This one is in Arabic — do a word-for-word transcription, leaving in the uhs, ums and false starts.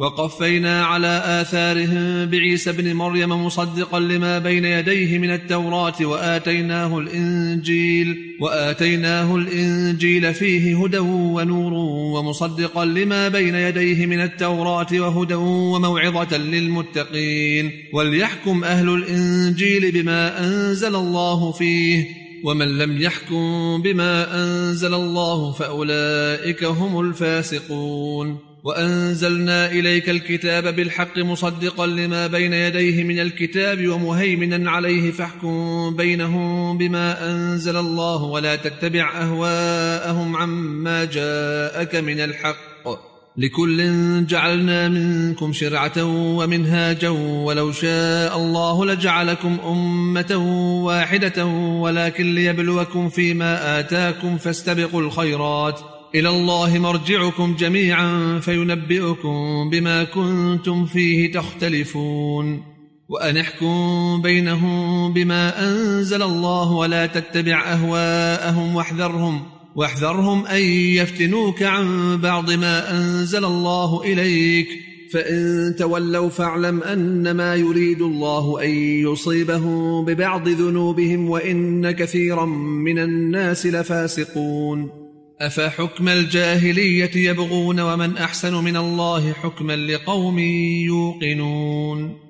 وقفينا على آثارهم بعيسى بن مريم مصدقا لما بين يديه من التوراة وآتيناه الإنجيل وآتيناه الإنجيل فيه هدى ونور ومصدقا لما بين يديه من التوراة وهدى وموعظة للمتقين وليحكم أهل الإنجيل بما أنزل الله فيه ومن لم يحكم بما أنزل الله فأولئك هم الفاسقون. وأنزلنا إليك الكتاب بالحق مصدقا لما بين يديه من الكتاب ومهيمنا عليه فاحكم بينهم بما أنزل الله ولا تتبع أهواءهم عما جاءك من الحق لكل جعلنا منكم شرعة ومنهاجا ولو شاء الله لجعلكم أمة واحدة ولكن ليبلوكم فيما آتاكم فاستبقوا الخيرات إلى الله مرجعكم جميعا فينبئكم بما كنتم فيه تختلفون. وأن احكم بينهم بما أنزل الله ولا تتبع أهواءهم واحذرهم واحذرهم أن يفتنوك عن بعض ما أنزل الله إليك فإن تولوا فاعلم أنما يريد الله أن يصيبهم ببعض ذنوبهم وإن كثيرا من الناس لفاسقون. أفحكم الجاهلية يبغون ومن أحسن من الله حكما لقوم يوقنون.